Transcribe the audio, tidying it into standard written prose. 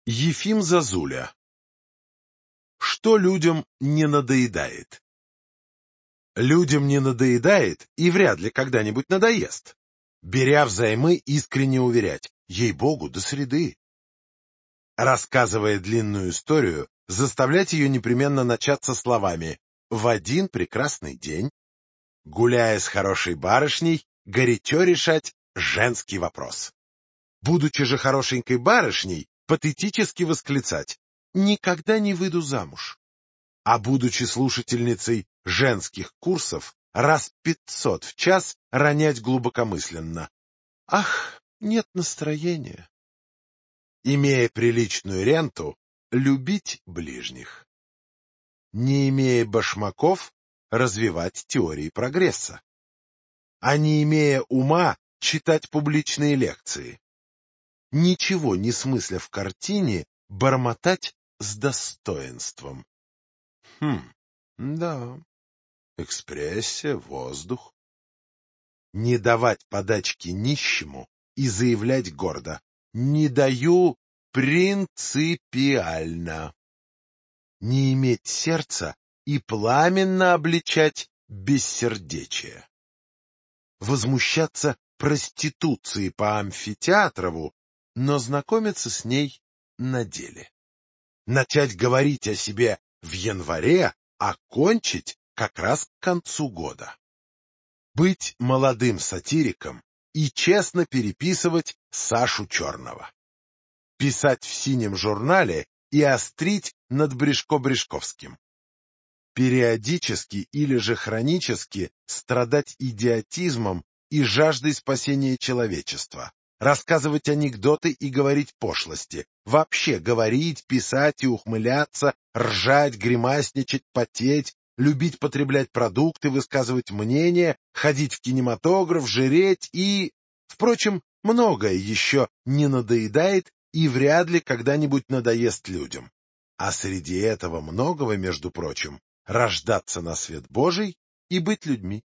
Ефим Зозуля. Что людям не надоедает? Людям не надоедает и вряд ли когда-нибудь надоест. Беря взаймы, искренне уверять: ей-богу, до среды. Рассказывая длинную историю, заставлять ее непременно начаться словами: в один прекрасный день, гуляя с хорошей барышней, горячо решать женский вопрос. Будучи же хорошенькой барышней, патетически восклицать: никогда не выйду замуж. А будучи слушательницей женских курсов, раз 500 в час ронять глубокомысленно: ах, нет настроения. Имея приличную ренту, любить ближних. Не имея башмаков, развивать теории прогресса. А не имея ума, читать публичные лекции. Ничего не смысля в картине, бормотать с достоинством. Да, экспрессия, воздух. Не давать подачки нищему и заявлять гордо: не даю принципиально. Не иметь сердца и пламенно обличать бессердечие. Возмущаться проституцией по Амфитеатрову, но знакомиться с ней на деле. Начать говорить о себе в январе, а кончить как раз к концу года. Быть молодым сатириком и честно переписывать Сашу Черного. Писать в синем журнале и острить над Брешко-Брешковским. Периодически или же хронически страдать идиотизмом и жаждой спасения человечества. Рассказывать анекдоты и говорить пошлости. Вообще говорить, писать и ухмыляться, ржать, гримасничать, потеть, любить потреблять продукты, высказывать мнения, ходить в кинематограф, жиреть и... Впрочем, многое еще не надоедает и вряд ли когда-нибудь надоест людям. А среди этого многого, между прочим, рождаться на свет Божий и быть людьми.